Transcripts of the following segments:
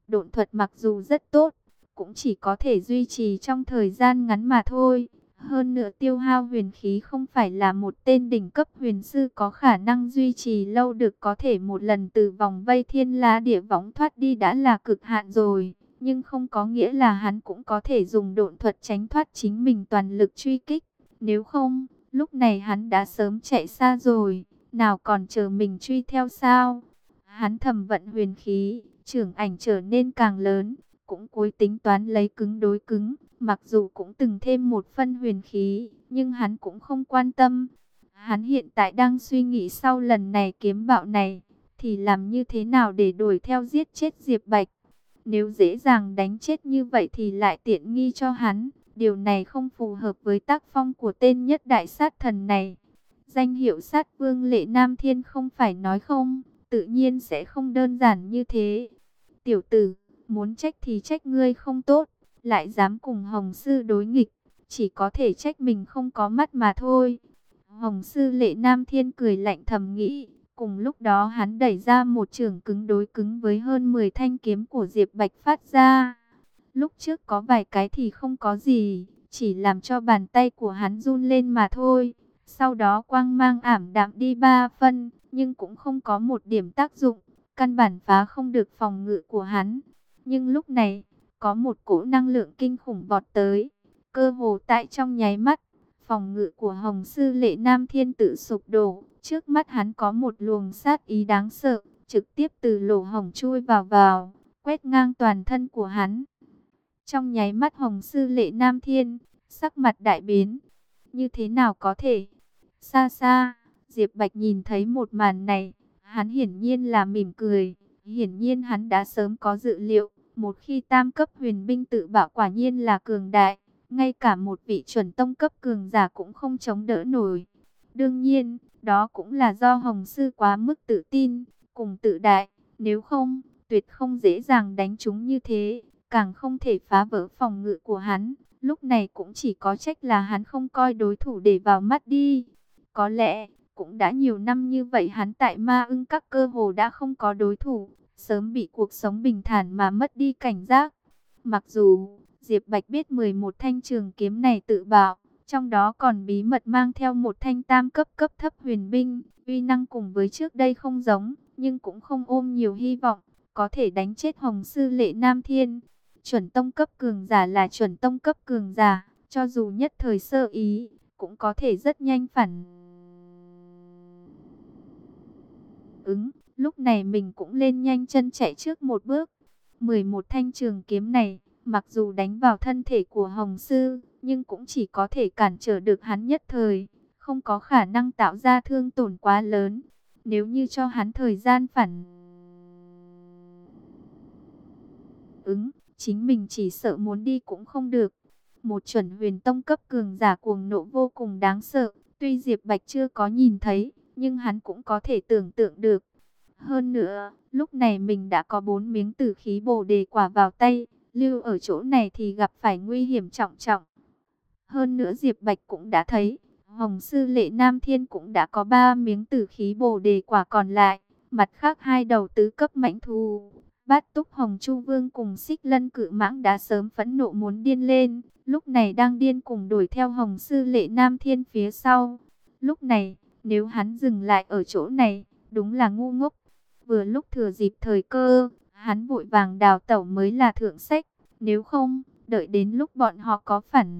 Độn thuật mặc dù rất tốt, cũng chỉ có thể duy trì trong thời gian ngắn mà thôi. Hơn nữa tiêu hao huyền khí không phải là một tên đỉnh cấp huyền sư có khả năng duy trì lâu được, có thể một lần từ vòng vây thiên la địa võng thoát đi đã là cực hạn rồi. Nhưng không có nghĩa là hắn cũng có thể dùng độn thuật tránh thoát chính mình toàn lực truy kích. Nếu không, lúc này hắn đã sớm chạy xa rồi, nào còn chờ mình truy theo sao? Hắn thầm vận huyền khí, trưởng ảnh trở nên càng lớn, cũng cố tính toán lấy cứng đối cứng. Mặc dù cũng từng thêm một phân huyền khí, nhưng hắn cũng không quan tâm. Hắn hiện tại đang suy nghĩ sau lần này kiếm bạo này, thì làm như thế nào để đuổi theo giết chết Diệp Bạch. Nếu dễ dàng đánh chết như vậy thì lại tiện nghi cho hắn. Điều này không phù hợp với tác phong của tên nhất đại sát thần này. Danh hiệu sát vương Lệ Nam Thiên không phải nói không, tự nhiên sẽ không đơn giản như thế. Tiểu tử, muốn trách thì trách ngươi không tốt, lại dám cùng Hồng Sư đối nghịch, chỉ có thể trách mình không có mắt mà thôi. Hồng Sư Lệ Nam Thiên cười lạnh thầm nghĩ, cùng lúc đó hắn đẩy ra một chưởng cứng đối cứng với hơn 10 thanh kiếm của Diệp Bạch phát ra. Lúc trước có vài cái thì không có gì, chỉ làm cho bàn tay của hắn run lên mà thôi. Sau đó quang mang ảm đạm đi 3 phân, nhưng cũng không có một điểm tác dụng, căn bản phá không được phòng ngự của hắn. Nhưng lúc này, có một cỗ năng lượng kinh khủng vọt tới, cơ hồ tại trong nháy mắt, phòng ngự của Hồng Sư Lệ Nam Thiên tự sụp đổ. Trước mắt hắn có một luồng sát ý đáng sợ, trực tiếp từ lỗ hổng chui vào, quét ngang toàn thân của hắn. Trong nháy mắt Hồng Sư Lệ Nam Thiên, sắc mặt đại biến. Như thế nào có thể? Xa xa, Diệp Bạch nhìn thấy một màn này, hắn hiển nhiên là mỉm cười. Hiển nhiên hắn đã sớm có dự liệu, một khi tam cấp huyền binh tự bạo quả nhiên là cường đại. Ngay cả một vị chuẩn tông cấp cường giả cũng không chống đỡ nổi. Đương nhiên, đó cũng là do Hồng Sư quá mức tự tin, cùng tự đại. Nếu không, tuyệt không dễ dàng đánh chúng như thế, càng không thể phá vỡ phòng ngự của hắn. Lúc này cũng chỉ có trách là hắn không coi đối thủ để vào mắt đi. Có lẽ, cũng đã nhiều năm như vậy hắn tại Ma Ưng Các cơ hồ đã không có đối thủ, sớm bị cuộc sống bình thản mà mất đi cảnh giác. Mặc dù Diệp Bạch biết 11 thanh trường kiếm này tự bạo, trong đó còn bí mật mang theo một thanh tam cấp cấp thấp huyền binh, uy năng cùng với trước đây không giống, nhưng cũng không ôm nhiều hy vọng, có thể đánh chết Hồng Sư Lệ Nam Thiên. Chuẩn tông cấp cường giả là chuẩn tông cấp cường giả, cho dù nhất thời sơ ý, cũng có thể rất nhanh phản ứng. Lúc này mình cũng lên nhanh chân chạy trước một bước. 11 thanh trường kiếm này, mặc dù đánh vào thân thể của Hồng Sư, nhưng cũng chỉ có thể cản trở được hắn nhất thời, không có khả năng tạo ra thương tổn quá lớn. Nếu như cho hắn thời gian phản ứng, chính mình chỉ sợ muốn đi cũng không được. Một chuẩn huyền tông cấp cường giả cuồng nộ vô cùng đáng sợ, tuy Diệp Bạch chưa có nhìn thấy, nhưng hắn cũng có thể tưởng tượng được. Hơn nữa, lúc này mình đã có 4 miếng tử khí bồ đề quả vào tay, lưu ở chỗ này thì gặp phải nguy hiểm trọng trọng. Hơn nữa Diệp Bạch cũng đã thấy, Hồng Sư Lệ Nam Thiên cũng đã có 3 miếng tử khí bồ đề quả còn lại, mặt khác hai đầu tứ cấp mãnh thú. Bát Túc Hồng Chu Vương cùng Xích Lân Cự Mãng đã sớm phẫn nộ muốn điên lên, lúc này đang điên cùng đuổi theo Hồng Sư Lệ Nam Thiên phía sau. Lúc này, nếu hắn dừng lại ở chỗ này, đúng là ngu ngốc. Vừa lúc thừa dịp thời cơ, hắn vội vàng đào tẩu mới là thượng sách. Nếu không, đợi đến lúc bọn họ có phản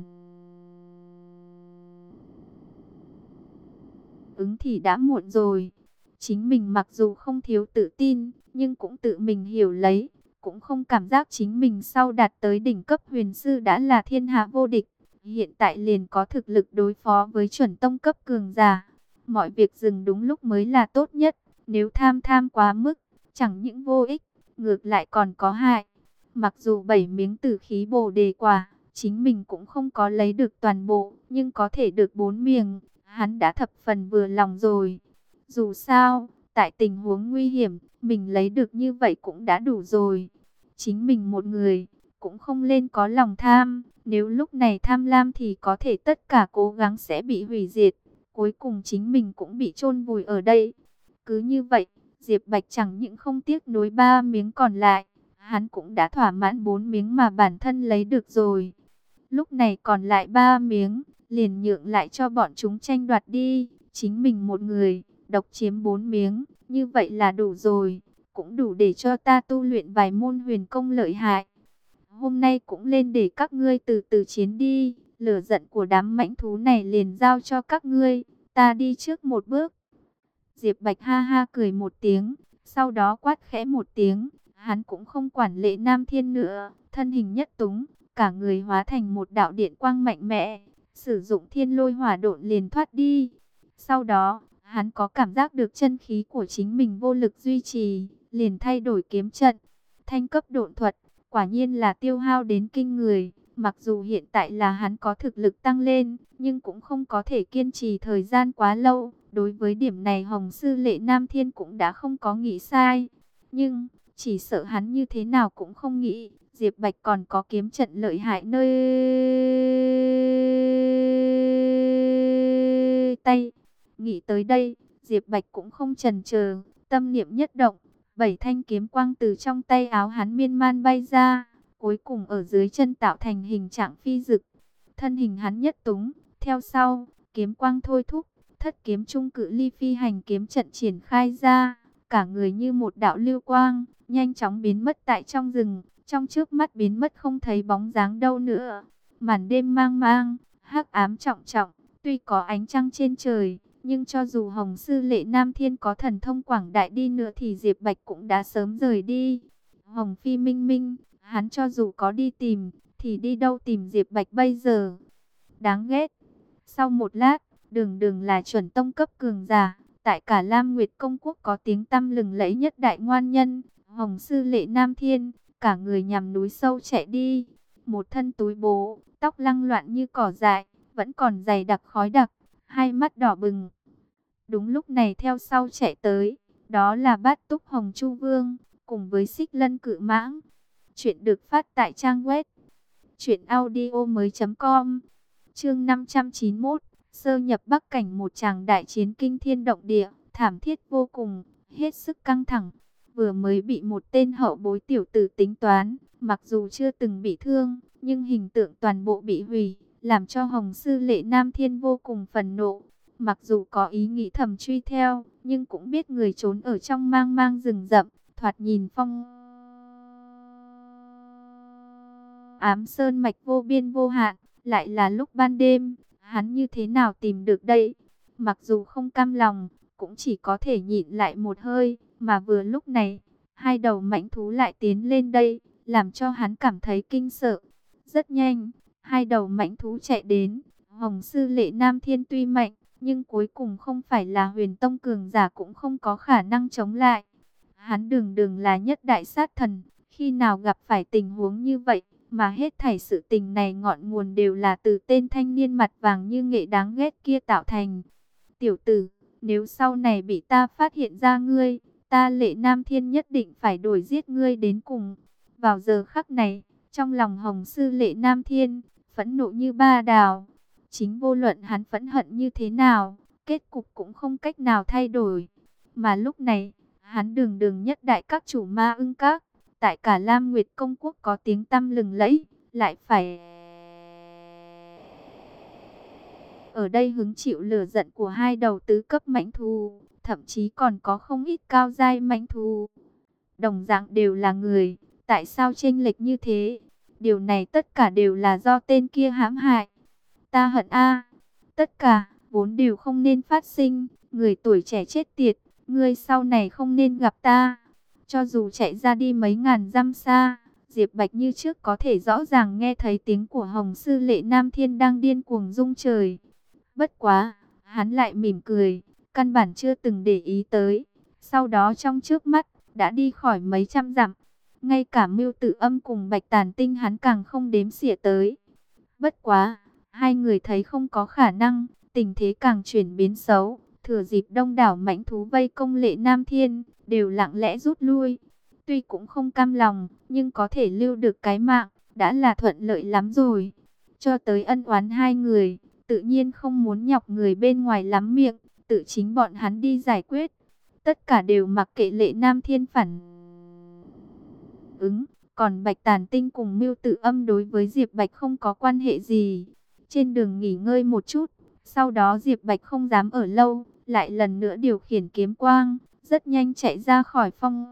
ứng thì đã muộn rồi. Chính mình mặc dù không thiếu tự tin, nhưng cũng tự mình hiểu lấy, cũng không cảm giác chính mình sau đạt tới đỉnh cấp huyền sư đã là thiên hạ vô địch. Hiện tại liền có thực lực đối phó với chuẩn tông cấp cường giả. Mọi việc dừng đúng lúc mới là tốt nhất. Nếu tham quá mức, chẳng những vô ích, ngược lại còn có hại. Mặc dù 7 miếng tử khí bồ đề quả, chính mình cũng không có lấy được toàn bộ, nhưng có thể được 4 miếng, hắn đã thập phần vừa lòng rồi. Dù sao, tại tình huống nguy hiểm, mình lấy được như vậy cũng đã đủ rồi. Chính mình một người, cũng không nên có lòng tham. Nếu lúc này tham lam thì có thể tất cả cố gắng sẽ bị hủy diệt. Cuối cùng chính mình cũng bị chôn vùi ở đây. Cứ như vậy, Diệp Bạch chẳng những không tiếc nuối 3 miếng còn lại, hắn cũng đã thỏa mãn 4 miếng mà bản thân lấy được rồi. Lúc này còn lại 3 miếng, liền nhượng lại cho bọn chúng tranh đoạt đi. Chính mình một người, độc chiếm 4 miếng, như vậy là đủ rồi. Cũng đủ để cho ta tu luyện vài môn huyền công lợi hại. Hôm nay cũng lên để các ngươi từ từ chiến đi. Lửa giận của đám mãnh thú này liền giao cho các ngươi. Ta đi trước một bước. Diệp Bạch ha ha cười một tiếng, sau đó quát khẽ một tiếng. Hắn cũng không quản Lệ Nam Thiên nữa, thân hình nhất túng, cả người hóa thành một đạo điện quang mạnh mẽ, sử dụng thiên lôi hỏa độn liền thoát đi. Sau đó, hắn có cảm giác được chân khí của chính mình vô lực duy trì, liền thay đổi kiếm trận. Thanh cấp độn thuật, quả nhiên là tiêu hao đến kinh người. Mặc dù hiện tại là hắn có thực lực tăng lên, nhưng cũng không có thể kiên trì thời gian quá lâu. Đối với điểm này Hồng Sư Lệ Nam Thiên cũng đã không có nghĩ sai. Nhưng, chỉ sợ hắn như thế nào cũng không nghĩ, Diệp Bạch còn có kiếm trận lợi hại nơi tay. Nghĩ tới đây, Diệp Bạch cũng không chần chờ, tâm niệm nhất động, 7 thanh kiếm quang từ trong tay áo hắn miên man bay ra, cuối cùng ở dưới chân tạo thành hình trạng phi dực. Thân hình hắn nhất túng, theo sau, kiếm quang thôi thúc, thất kiếm trung cự ly phi hành kiếm trận triển khai ra, cả người như một đạo lưu quang, nhanh chóng biến mất tại trong rừng, trong chớp mắt biến mất không thấy bóng dáng đâu nữa. Màn đêm mang mang, hắc ám trọng trọng, tuy có ánh trăng trên trời, nhưng cho dù Hồng Sư Lệ Nam Thiên có thần thông quảng đại đi nữa thì Diệp Bạch cũng đã sớm rời đi. Hồng Phi Minh Minh, hắn cho dù có đi tìm, thì đi đâu tìm Diệp Bạch bây giờ? Đáng ghét. Sau một lát, Đường Đường là chuẩn tông cấp cường giả, tại cả Lam Nguyệt Công Quốc có tiếng tăm lừng lẫy nhất đại ngoan nhân, Hồng Sư Lệ Nam Thiên, cả người nhằm núi sâu chạy đi. Một thân túi bố, tóc lăng loạn như cỏ dại, vẫn còn dày đặc khói đặc, hai mắt đỏ bừng. Đúng lúc này theo sau chạy tới, đó là Bát Túc Hồng Chu Vương, cùng với Xích Lân Cự Mãng. Chuyện được phát tại trang web truyệnaudiomoi.com. Chương 591, sơ nhập Bắc cảnh, một tràng đại chiến kinh thiên động địa, thảm thiết vô cùng, hết sức căng thẳng. Vừa mới bị một tên hậu bối tiểu tử tính toán, mặc dù chưa từng bị thương, nhưng hình tượng toàn bộ bị hủy, làm cho Hồng Sư Lệ Nam Thiên vô cùng phẫn nộ. Mặc dù có ý nghĩ thầm truy theo, nhưng cũng biết người trốn ở trong mang mang rừng rậm, thoạt nhìn phong ám sơn mạch vô biên vô hạn, lại là lúc ban đêm, hắn như thế nào tìm được đây? Mặc dù không cam lòng, cũng chỉ có thể nhịn lại một hơi, mà vừa lúc này, hai đầu mãnh thú lại tiến lên đây, làm cho hắn cảm thấy kinh sợ. Rất nhanh, hai đầu mãnh thú chạy đến, Hồng Sư Lệ Nam Thiên tuy mạnh, nhưng cuối cùng không phải là huyền tông cường giả, cũng không có khả năng chống lại. Hắn Đường Đường là nhất đại sát thần, khi nào gặp phải tình huống như vậy, mà hết thảy sự tình này ngọn nguồn đều là từ tên thanh niên mặt vàng như nghệ đáng ghét kia tạo thành. Tiểu tử, nếu sau này bị ta phát hiện ra ngươi, ta Lệ Nam Thiên nhất định phải đuổi giết ngươi đến cùng. Vào giờ khắc này, trong lòng Hồng Sư Lệ Nam Thiên, phẫn nộ như ba đào. Chính vô luận hắn phẫn hận như thế nào, kết cục cũng không cách nào thay đổi. Mà lúc này, hắn Đường Đường nhất đại các chủ Ma Ưng Các, tại cả Lam Nguyệt Công Quốc có tiếng tăm lừng lẫy, lại phải ở đây hứng chịu lửa giận của hai đầu tứ cấp mãnh thú, thậm chí còn có không ít cao giai mãnh thú. Đồng dạng đều là người, tại sao chênh lệch như thế? Điều này tất cả đều là do tên kia hãm hại. Ta hận a, tất cả vốn đều không nên phát sinh, người tuổi trẻ chết tiệt, ngươi sau này không nên gặp ta. Cho dù chạy ra đi mấy ngàn dặm xa, Diệp Bạch như trước có thể rõ ràng nghe thấy tiếng của Hồng Sư Lệ Nam Thiên đang điên cuồng rung trời. Bất quá, hắn lại mỉm cười, căn bản chưa từng để ý tới. Sau đó trong trước mắt, đã đi khỏi mấy trăm dặm. Ngay cả Mưu Tử Âm cùng Bạch Tàn Tinh hắn càng không đếm xỉa tới. Bất quá, hai người thấy không có khả năng, tình thế càng chuyển biến xấu. Thừa dịp đông đảo mãnh thú vây công Lệ Nam Thiên, đều lặng lẽ rút lui. Tuy cũng không cam lòng, nhưng có thể lưu được cái mạng, đã là thuận lợi lắm rồi. Cho tới ân oán hai người, tự nhiên không muốn nhọc người bên ngoài lắm miệng, tự chính bọn hắn đi giải quyết. Tất cả đều mặc kệ Lệ Nam Thiên phản ứng, Còn Bạch Tàn Tinh cùng Mưu Tử Âm đối với Diệp Bạch không có quan hệ gì. Trên đường nghỉ ngơi một chút, sau đó Diệp Bạch không dám ở lâu, lại lần nữa điều khiển kiếm quang, rất nhanh chạy ra khỏi Phong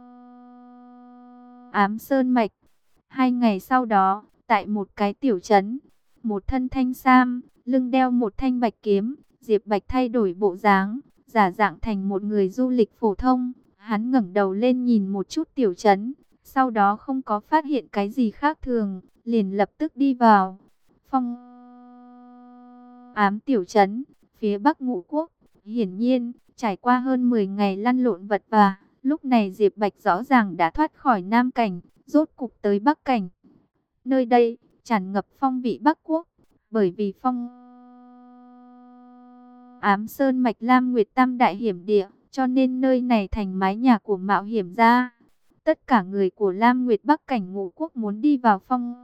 Ám Sơn Mạch. 2 ngày sau đó, tại một cái tiểu trấn, một thân thanh sam, lưng đeo một thanh bạch kiếm, Diệp Bạch thay đổi bộ dáng, giả dạng thành một người du lịch phổ thông. Hắn ngẩng đầu lên nhìn một chút tiểu trấn, sau đó không có phát hiện cái gì khác thường, liền lập tức đi vào Phong Ám tiểu trấn, phía Bắc Ngũ Quốc. Hiển nhiên, trải qua hơn 10 ngày lăn lộn vật vã, lúc này Diệp Bạch rõ ràng đã thoát khỏi Nam Cảnh, rốt cục tới Bắc Cảnh. Nơi đây tràn ngập phong vị Bắc Quốc, bởi vì Phong Ám Sơn Mạch Lam Nguyệt Tam đại hiểm địa, cho nên nơi này thành mái nhà của mạo hiểm gia. Tất cả người của Lam Nguyệt Bắc Cảnh Ngũ Quốc muốn đi vào Phong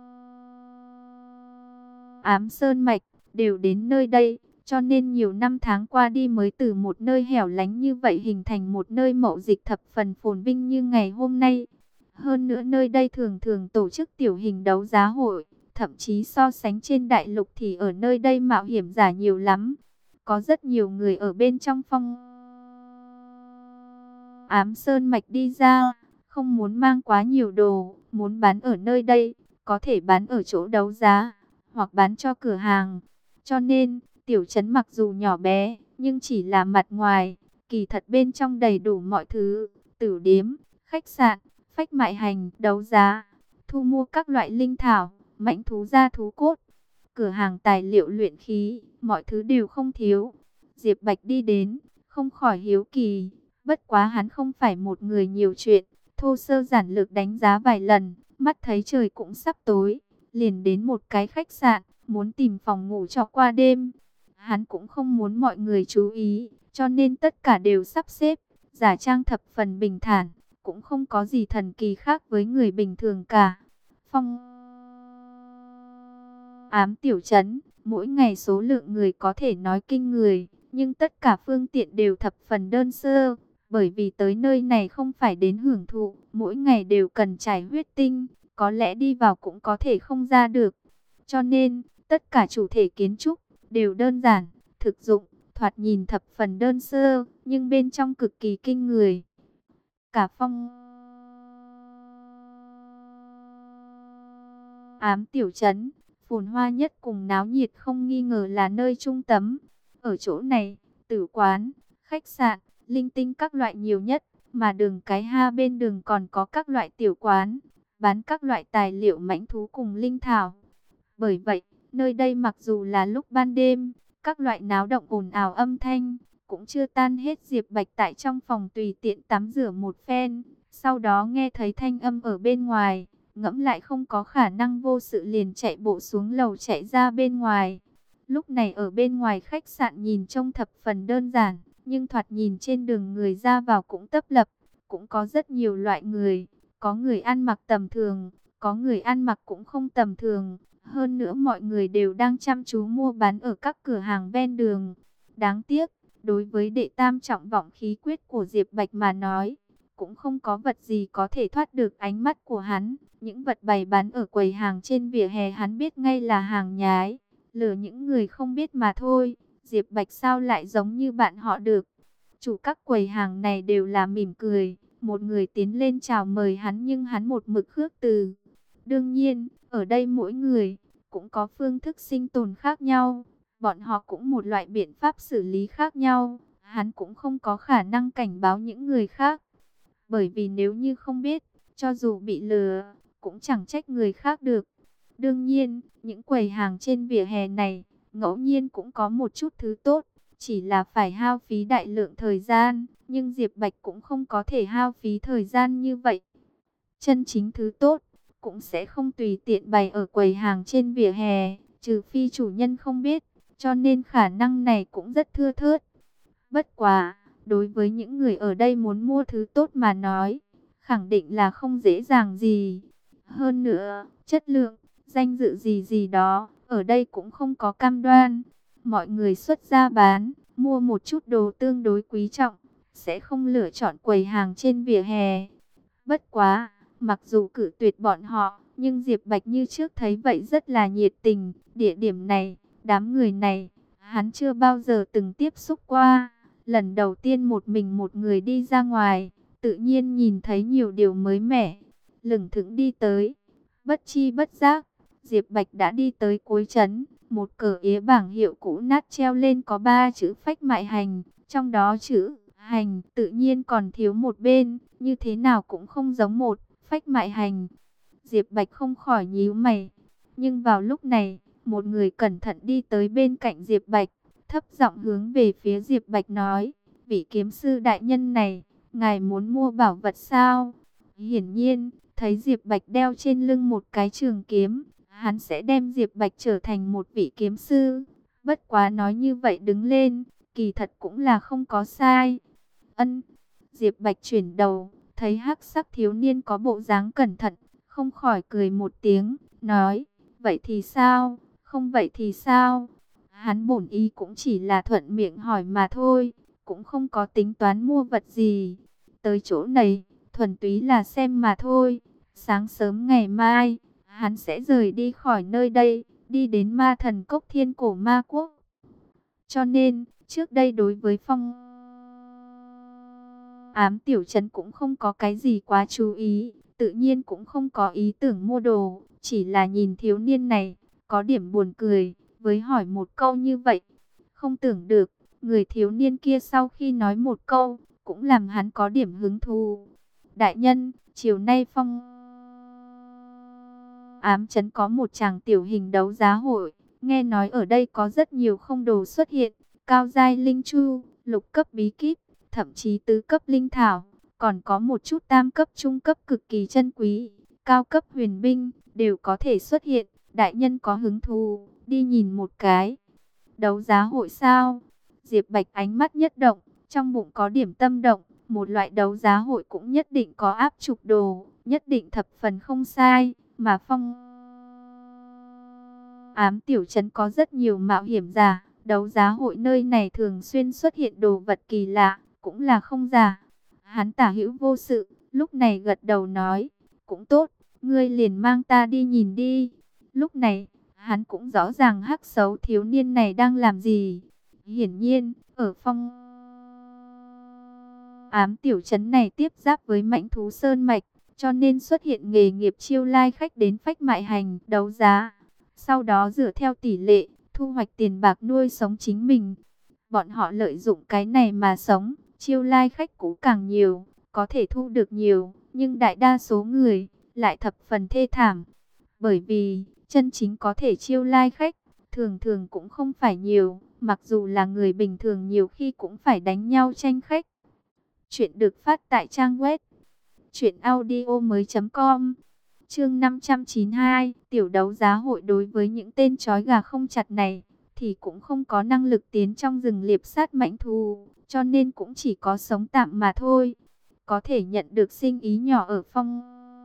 Ám Sơn Mạch đều đến nơi đây, cho nên nhiều năm tháng qua đi mới từ một nơi hẻo lánh như vậy hình thành một nơi mậu dịch thập phần phồn vinh như ngày hôm nay. Hơn nữa nơi đây thường thường tổ chức tiểu hình đấu giá hội, thậm chí so sánh trên đại lục thì ở nơi đây mạo hiểm giả nhiều lắm. Có rất nhiều người ở bên trong Phong Ám Sơn Mạch đi ra, không muốn mang quá nhiều đồ, muốn bán ở nơi đây, có thể bán ở chỗ đấu giá, hoặc bán cho cửa hàng. Cho nên, tiểu trấn mặc dù nhỏ bé, nhưng chỉ là mặt ngoài, kỳ thật bên trong đầy đủ mọi thứ, tử điếm, khách sạn, phách mại hành, đấu giá, thu mua các loại linh thảo, mãnh thú da thú cốt, cửa hàng tài liệu luyện khí, mọi thứ đều không thiếu. Diệp Bạch đi đến, không khỏi hiếu kỳ, bất quá hắn không phải một người nhiều chuyện, thô sơ giản lược đánh giá vài lần, mắt thấy trời cũng sắp tối, liền đến một cái khách sạn, muốn tìm phòng ngủ cho qua đêm. Hắn cũng không muốn mọi người chú ý, cho nên tất cả đều sắp xếp, giả trang thập phần bình thản, cũng không có gì thần kỳ khác với người bình thường cả. Phong Ám tiểu trấn, mỗi ngày số lượng người có thể nói kinh người, nhưng tất cả phương tiện đều thập phần đơn sơ, bởi vì tới nơi này không phải đến hưởng thụ, mỗi ngày đều cần trải huyết tinh, có lẽ đi vào cũng có thể không ra được. Cho nên, tất cả chủ thể kiến trúc đều đơn giản, thực dụng, thoạt nhìn thập phần đơn sơ, nhưng bên trong cực kỳ kinh người. Cả Phong Ám tiểu trấn, phồn hoa nhất cùng náo nhiệt không nghi ngờ là nơi trung tâm. Ở chỗ này, tử quán, khách sạn, linh tinh các loại nhiều nhất, mà đường cái hai bên đường còn có các loại tiểu quán, bán các loại tài liệu mãnh thú cùng linh thảo. Bởi vậy, nơi đây mặc dù là lúc ban đêm, các loại náo động ồn ào âm thanh, cũng chưa tan hết. Diệp Bạch tại trong phòng tùy tiện tắm rửa một phen, sau đó nghe thấy thanh âm ở bên ngoài, ngẫm lại không có khả năng vô sự liền chạy bộ xuống lầu chạy ra bên ngoài. Lúc này ở bên ngoài khách sạn nhìn trông thập phần đơn giản, nhưng thoạt nhìn trên đường người ra vào cũng tấp lập, cũng có rất nhiều loại người, có người ăn mặc tầm thường, có người ăn mặc cũng không tầm thường. Hơn nữa mọi người đều đang chăm chú mua bán ở các cửa hàng ven đường. Đáng tiếc, đối với đệ tam trọng vọng khí quyết của Diệp Bạch mà nói, cũng không có vật gì có thể thoát được ánh mắt của hắn. Những vật bày bán ở quầy hàng trên vỉa hè hắn biết ngay là hàng nhái, lừa những người không biết mà thôi. Diệp Bạch sao lại giống như bạn họ được? Chủ các quầy hàng này đều là mỉm cười, một người tiến lên chào mời hắn nhưng hắn một mực khước từ. Đương nhiên, ở đây mỗi người cũng có phương thức sinh tồn khác nhau, bọn họ cũng một loại biện pháp xử lý khác nhau, hắn cũng không có khả năng cảnh báo những người khác. Bởi vì nếu như không biết, cho dù bị lừa, cũng chẳng trách người khác được. Đương nhiên, những quầy hàng trên vỉa hè này, ngẫu nhiên cũng có một chút thứ tốt, chỉ là phải hao phí đại lượng thời gian, nhưng Diệp Bạch cũng không có thể hao phí thời gian như vậy. Chân chính thứ tốt, cũng sẽ không tùy tiện bày ở quầy hàng trên vỉa hè, trừ phi chủ nhân không biết, cho nên khả năng này cũng rất thưa thớt. Bất quá, đối với những người ở đây muốn mua thứ tốt mà nói, khẳng định là không dễ dàng gì. Hơn nữa, chất lượng, danh dự gì gì đó, ở đây cũng không có cam đoan. Mọi người xuất ra bán, mua một chút đồ tương đối quý trọng, sẽ không lựa chọn quầy hàng trên vỉa hè. Bất quá, Mặc dù cự tuyệt bọn họ, nhưng Diệp Bạch như trước thấy vậy rất là nhiệt tình. Địa điểm này, đám người này, hắn chưa bao giờ từng tiếp xúc qua. Lần đầu tiên một mình một người đi ra ngoài, tự nhiên nhìn thấy nhiều điều mới mẻ. Lững thững đi tới, bất chi bất giác, Diệp Bạch đã đi tới cuối trấn. Một cờ ế bảng hiệu cũ nát treo lên có 3 chữ Phách Mại Hành, trong đó chữ hành tự nhiên còn thiếu một bên, như thế nào cũng không giống một Phách Mại Hành. Diệp Bạch không khỏi nhíu mày. Nhưng vào lúc này, một người cẩn thận đi tới bên cạnh Diệp Bạch, thấp giọng hướng về phía Diệp Bạch nói: "Vị kiếm sư đại nhân này, ngài muốn mua bảo vật sao?" Hiển nhiên, thấy Diệp Bạch đeo trên lưng một cái trường kiếm, hắn sẽ đem Diệp Bạch trở thành một vị kiếm sư. Bất quá nói như vậy đứng lên, kỳ thật cũng là không có sai. Ân. Diệp Bạch chuyển đầu, thấy hắc sắc thiếu niên có bộ dáng cẩn thận, không khỏi cười một tiếng, nói: "Vậy thì sao? Không vậy thì sao?" Hắn bổn ý cũng chỉ là thuận miệng hỏi mà thôi, cũng không có tính toán mua vật gì. Tới chỗ này, thuần túy là xem mà thôi. Sáng sớm ngày mai, hắn sẽ rời đi khỏi nơi đây, đi đến Ma Thần Cốc Thiên Cổ Ma Quốc. Cho nên, trước đây đối với Phong Ám tiểu trấn cũng không có cái gì quá chú ý, tự nhiên cũng không có ý tưởng mua đồ, chỉ là nhìn thiếu niên này, có điểm buồn cười, với hỏi một câu như vậy. Không tưởng được, người thiếu niên kia sau khi nói một câu, cũng làm hắn có điểm hứng thú. Đại nhân, chiều nay Phong Ám trấn có một tràng tiểu hình đấu giá hội, nghe nói ở đây có rất nhiều không đồ xuất hiện, cao giai linh chu, lục cấp bí kíp, thậm chí tứ cấp linh thảo, còn có một chút tam cấp trung cấp cực kỳ chân quý, cao cấp huyền binh, đều có thể xuất hiện. Đại nhân có hứng thú, đi nhìn một cái. Đấu giá hội sao? Diệp Bạch ánh mắt nhất động, trong bụng có điểm tâm động, một loại đấu giá hội cũng nhất định có áp trục đồ, nhất định thập phần không sai, mà Phong Ám tiểu trấn có rất nhiều mạo hiểm giả, đấu giá hội nơi này thường xuyên xuất hiện đồ vật kỳ lạ, cũng là không giả. Hắn tả hữu vô sự, lúc này gật đầu nói: "Cũng tốt, ngươi liền mang ta đi nhìn đi." Lúc này, hắn cũng rõ ràng hắc xấu thiếu niên này đang làm gì. Hiển nhiên, ở Phong Ám tiểu trấn này tiếp giáp với Mãnh Thú Sơn Mạch, cho nên xuất hiện nghề nghiệp chiêu lai khách đến Phách Mại Hành đấu giá. Sau đó dựa theo tỷ lệ, thu hoạch tiền bạc nuôi sống chính mình. Bọn họ lợi dụng cái này mà sống, chiêu lai khách cũ càng nhiều, có thể thu được nhiều, nhưng đại đa số người lại thập phần thê thảm. Bởi vì, chân chính có thể chiêu lai khách, thường thường cũng không phải nhiều, mặc dù là người bình thường nhiều khi cũng phải đánh nhau tranh khách. Chuyện được phát tại trang web truyệnaudiomoi.com. Chương 592, tiểu đấu giá hội. Đối với những tên trói gà không chặt này thì cũng không có năng lực tiến trong rừng liệp sát mãnh thú, cho nên cũng chỉ có sống tạm mà thôi. Có thể nhận được sinh ý nhỏ ở Phong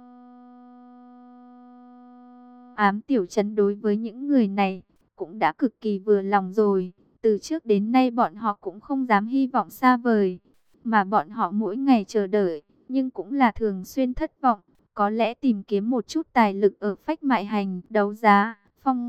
Ám tiểu trấn đối với những người này cũng đã cực kỳ vừa lòng rồi. Từ trước đến nay bọn họ cũng không dám hy vọng xa vời, mà bọn họ mỗi ngày chờ đợi, nhưng cũng là thường xuyên thất vọng. Có lẽ tìm kiếm một chút tài lực ở Phách Mại Hành đấu giá, Phong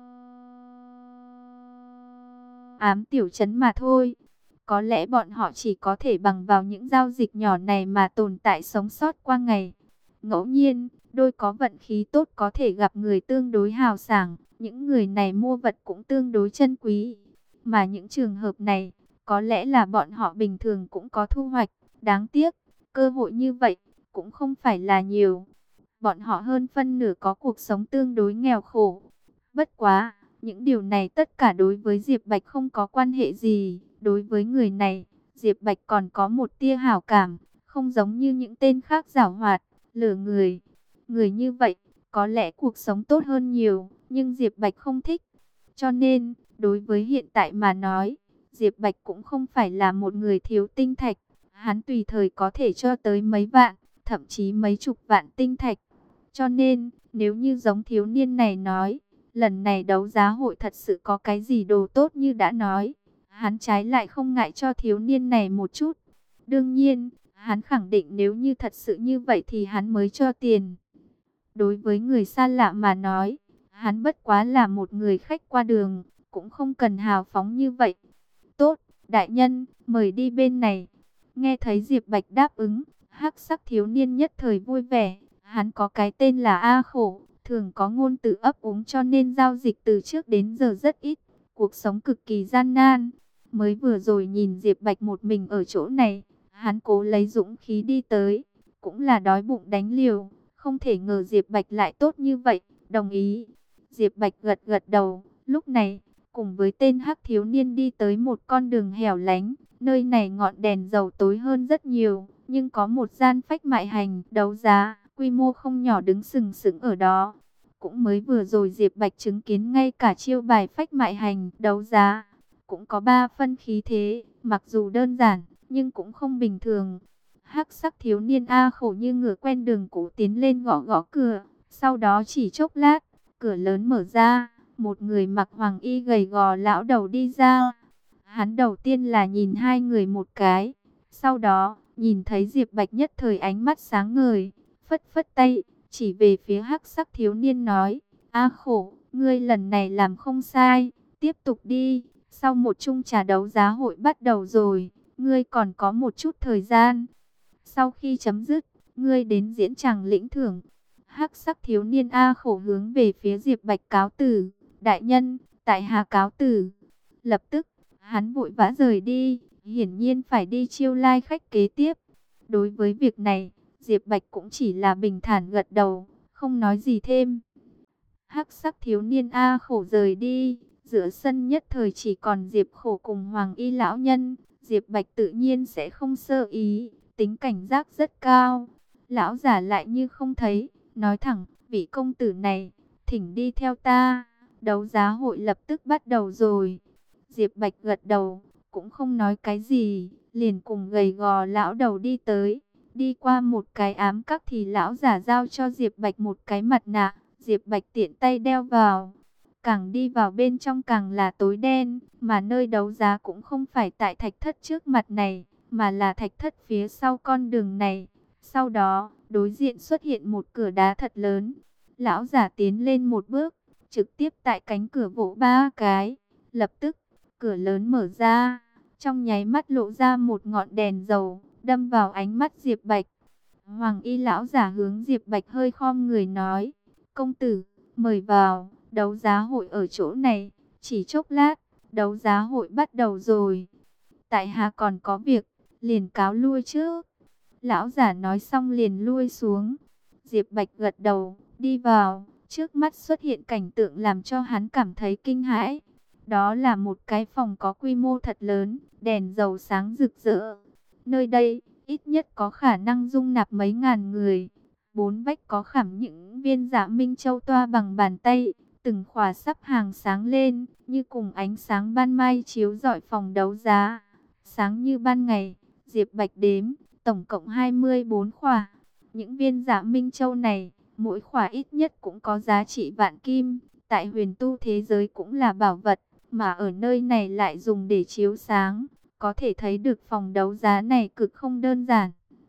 Ám tiểu trấn mà thôi. Có lẽ bọn họ chỉ có thể bằng vào những giao dịch nhỏ này mà tồn tại sống sót qua ngày. Ngẫu nhiên, đôi có vận khí tốt có thể gặp người tương đối hào sảng, những người này mua vật cũng tương đối chân quý. Mà những trường hợp này, có lẽ là bọn họ bình thường cũng có thu hoạch. Đáng tiếc, cơ hội như vậy cũng không phải là nhiều. Bọn họ hơn phân nửa có cuộc sống tương đối nghèo khổ. Bất quá, những điều này tất cả đối với Diệp Bạch không có quan hệ gì. Đối với người này, Diệp Bạch còn có một tia hảo cảm, không giống như những tên khác giảo hoạt, lừa người. Người như vậy, có lẽ cuộc sống tốt hơn nhiều, nhưng Diệp Bạch không thích. Cho nên, đối với hiện tại mà nói, Diệp Bạch cũng không phải là một người thiếu tinh thạch. Hắn tùy thời có thể cho tới mấy vạn, thậm chí mấy chục vạn tinh thạch. Cho nên, nếu như giống thiếu niên này nói, lần này đấu giá hội thật sự có cái gì đồ tốt như đã nói, hắn trái lại không ngại cho thiếu niên này một chút. Đương nhiên, Hắn khẳng định nếu như thật sự như vậy thì hắn mới cho tiền. Đối với người xa lạ mà nói, hắn bất quá là một người khách qua đường, cũng không cần hào phóng như vậy. Tốt, đại nhân, mời đi bên này. Nghe thấy Diệp Bạch đáp ứng, hắc sắc thiếu niên nhất thời vui vẻ. Hắn có cái tên là A Khổ, thường có ngôn từ ấp úng cho nên giao dịch từ trước đến giờ rất ít. Cuộc sống cực kỳ gian nan. Mới vừa rồi nhìn Diệp Bạch một mình ở chỗ này, hắn cố lấy dũng khí đi tới. Cũng là đói bụng đánh liều, không thể ngờ Diệp Bạch lại tốt như vậy, đồng ý. Diệp Bạch gật gật đầu, lúc này cùng với tên hắc thiếu niên đi tới một con đường hẻo lánh, nơi này ngọn đèn dầu tối hơn rất nhiều, nhưng có một gian phách mại hành đấu giá, quy mô không nhỏ đứng sừng sững ở đó. Cũng mới vừa rồi Diệp Bạch chứng kiến ngay cả chiêu bài phách mại hành đấu giá, cũng có 3 phân khí thế, mặc dù đơn giản, nhưng cũng không bình thường. Hắc sắc thiếu niên A Khổ như ngựa quen đường cũ tiến lên gõ gõ cửa, sau đó chỉ chốc lát, cửa lớn mở ra. Một người mặc hoàng y gầy gò lão đầu đi ra. Hắn đầu tiên là nhìn hai người một cái. Sau đó, nhìn thấy Diệp Bạch nhất thời ánh mắt sáng ngời. Phất phất tay, chỉ về phía hắc sắc thiếu niên nói. A Khổ, ngươi lần này làm không sai. Tiếp tục đi. Sau một chung trà đấu giá hội bắt đầu rồi. Ngươi còn có một chút thời gian. Sau khi chấm dứt, ngươi đến diễn tràng lĩnh thưởng. Hắc sắc thiếu niên A Khổ hướng về phía Diệp Bạch cáo từ. Đại nhân, tại hạ cáo từ. Lập tức, hắn vội vã rời đi, hiển nhiên phải đi chiêu lai khách kế tiếp. Đối với việc này, Diệp Bạch cũng chỉ là bình thản gật đầu, không nói gì thêm. Hắc sắc thiếu niên A Khổ rời đi, giữa sân nhất thời chỉ còn Diệp Khổ cùng Hoàng Y lão nhân. Diệp Bạch tự nhiên sẽ không sơ ý, tính cảnh giác rất cao. Lão giả lại như không thấy, nói thẳng, vị công tử này, thỉnh đi theo ta. Đấu giá hội lập tức bắt đầu rồi. Diệp Bạch gật đầu, cũng không nói cái gì, liền cùng gầy gò lão đầu đi tới. Đi qua một cái ám các thì lão giả giao cho Diệp Bạch một cái mặt nạ. Diệp Bạch tiện tay đeo vào. Càng đi vào bên trong càng là tối đen, mà nơi đấu giá cũng không phải tại thạch thất trước mặt này, mà là thạch thất phía sau con đường này. Sau đó, đối diện xuất hiện một cửa đá thật lớn. Lão giả tiến lên một bước, trực tiếp tại cánh cửa vỗ 3 cái. Lập tức, cửa lớn mở ra, trong nháy mắt lộ ra một ngọn đèn dầu, đâm vào ánh mắt Diệp Bạch. Hoàng y lão giả hướng Diệp Bạch hơi khom người nói, công tử, mời vào, đấu giá hội ở chỗ này, chỉ chốc lát, đấu giá hội bắt đầu rồi. Tại hạ còn có việc, liền cáo lui trước. Lão giả nói xong liền lui xuống. Diệp Bạch gật đầu, đi vào. Trước mắt xuất hiện cảnh tượng làm cho hắn cảm thấy kinh hãi. Đó là một cái phòng có quy mô thật lớn, đèn dầu sáng rực rỡ. Nơi đây, ít nhất có khả năng dung nạp mấy ngàn người. Bốn vách có khảm những viên dạ minh châu toa bằng bàn tay, từng khỏa sắp hàng sáng lên, như cùng ánh sáng ban mai chiếu rọi phòng đấu giá. Sáng như ban ngày, Diệp Bạch đếm, tổng cộng 24 khỏa. Những viên dạ minh châu này, mỗi khỏa ít nhất cũng có giá trị vạn kim, tại huyền tu thế giới cũng là bảo vật, mà ở nơi này lại dùng để chiếu sáng, có thể thấy được phòng đấu giá này cực không đơn giản.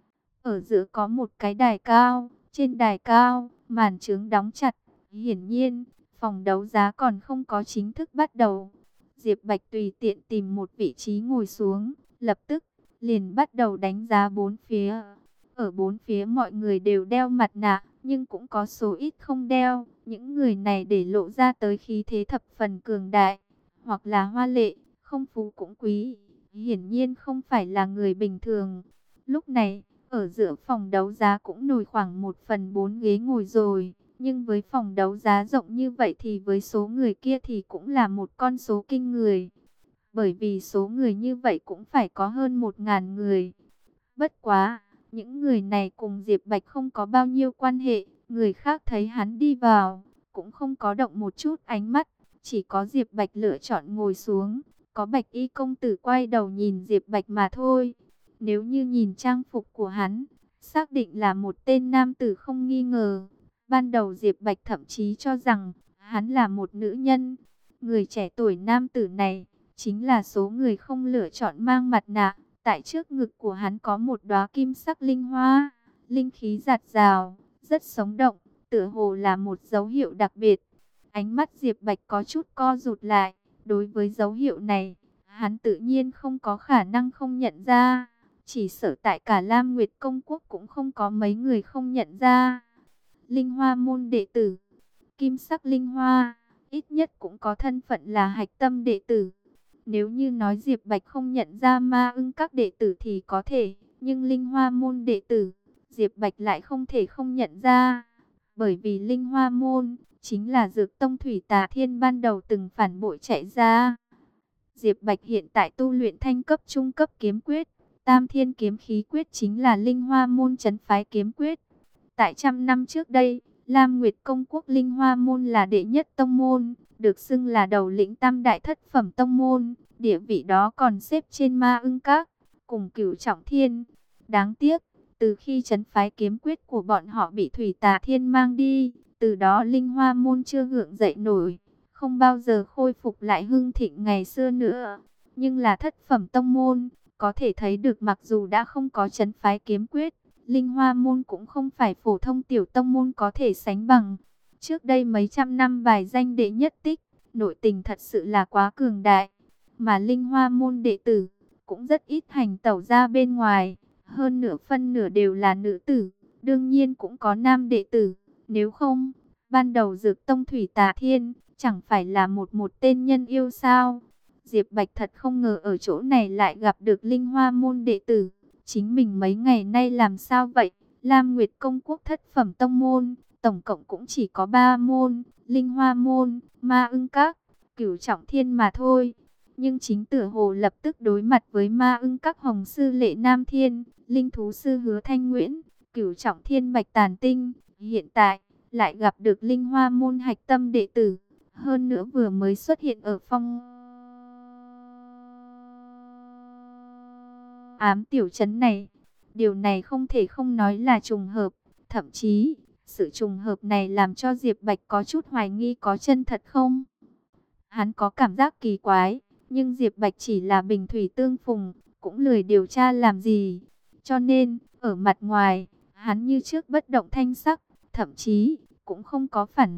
Ở giữa có một cái đài cao, trên đài cao, màn chướng đóng chặt, hiển nhiên, phòng đấu giá còn không có chính thức bắt đầu. Diệp Bạch tùy tiện tìm một vị trí ngồi xuống, lập tức, liền bắt đầu đánh giá bốn phía. Ở bốn phía mọi người đều đeo mặt nạ, nhưng cũng có số ít không đeo. Những người này để lộ ra tới khí thế thập phần cường đại, hoặc là hoa lệ, không phú cũng quý. Hiển nhiên không phải là người bình thường. Lúc này, ở giữa phòng đấu giá cũng nổi khoảng 1/4 ghế ngồi rồi. Nhưng với phòng đấu giá rộng như vậy thì với số người kia thì cũng là một con số kinh người. Bởi vì số người như vậy cũng phải có hơn 1000 người. Bất quá, những người này cùng Diệp Bạch không có bao nhiêu quan hệ. Người khác thấy hắn đi vào, cũng không có động một chút ánh mắt. Chỉ có Diệp Bạch lựa chọn ngồi xuống. Có Bạch Y công tử quay đầu nhìn Diệp Bạch mà thôi. Nếu như nhìn trang phục của hắn, xác định là một tên nam tử không nghi ngờ. Ban đầu Diệp Bạch thậm chí cho rằng hắn là một nữ nhân. Người trẻ tuổi nam tử này chính là số người không lựa chọn mang mặt nạ, Tại trước ngực của hắn có một đóa kim sắc linh hoa, linh khí dạt dào, rất sống động, tựa hồ là một dấu hiệu đặc biệt. Ánh mắt Diệp Bạch có chút co rụt lại, đối với dấu hiệu này, hắn tự nhiên không có khả năng không nhận ra, chỉ sợ tại cả Lam Nguyệt Công Quốc cũng không có mấy người không nhận ra. Linh Hoa môn đệ tử, kim sắc linh hoa, ít nhất cũng có thân phận là hạch tâm đệ tử. Nếu như nói Diệp Bạch không nhận ra Ma Ưng các đệ tử thì có thể, nhưng Linh Hoa môn đệ tử, Diệp Bạch lại không thể không nhận ra. Bởi vì Linh Hoa môn chính là Dược Tông Thủy Tà Thiên ban đầu từng phản bội chạy ra. Diệp Bạch hiện tại tu luyện thanh cấp trung cấp kiếm quyết, Tam Thiên kiếm khí quyết chính là Linh Hoa môn trấn phái kiếm quyết. Tại trăm năm trước đây, Lam Nguyệt Công Quốc Linh Hoa môn là đệ nhất tông môn, được xưng là đầu lĩnh tam đại thất phẩm tông môn, địa vị đó còn xếp trên Ma Ưng Các, cùng Cửu Trọng Thiên. Đáng tiếc, từ khi trấn phái kiếm quyết của bọn họ bị Thủy Tà Thiên mang đi, từ đó Linh Hoa môn chưa gượng dậy nổi, không bao giờ khôi phục lại hưng thịnh ngày xưa nữa. Nhưng là thất phẩm tông môn, có thể thấy được mặc dù đã không có trấn phái kiếm quyết, Linh Hoa môn cũng không phải phổ thông tiểu tông môn có thể sánh bằng. Trước đây mấy trăm năm bài danh đệ nhất tích, nội tình thật sự là quá cường đại. Mà Linh Hoa môn đệ tử cũng rất ít hành tẩu ra bên ngoài, hơn nửa phân nửa đều là nữ tử, đương nhiên cũng có nam đệ tử. Nếu không, ban đầu Dược Tông Thủy Tà Thiên chẳng phải là một tên nhân yêu sao? Diệp Bạch thật không ngờ ở chỗ này lại gặp được Linh Hoa môn đệ tử. Chính mình mấy ngày nay làm sao vậy? Lam Nguyệt Công Quốc thất phẩm tông môn, tổng cộng cũng chỉ có 3 môn, Linh Hoa môn, Ma Ưng Các, Cửu Trọng Thiên mà thôi. Nhưng chính Tử Hồ lập tức đối mặt với Ma Ưng Các Hồng Sư Lệ Nam Thiên, Linh Thú Sư Hứa Thanh Nguyễn, Cửu Trọng Thiên Bạch Tàn Tinh. Hiện tại, lại gặp được Linh Hoa môn hạch tâm đệ tử, hơn nữa vừa mới xuất hiện ở phong ám tiểu trấn này. Điều này không thể không nói là trùng hợp, thậm chí sự trùng hợp này làm cho Diệp Bạch có chút hoài nghi có chân thật không. Hắn có cảm giác kỳ quái, nhưng Diệp Bạch chỉ là bình thủy tương phùng, cũng lười điều tra làm gì. Cho nên, ở mặt ngoài, hắn như trước bất động thanh sắc, thậm chí cũng không có phản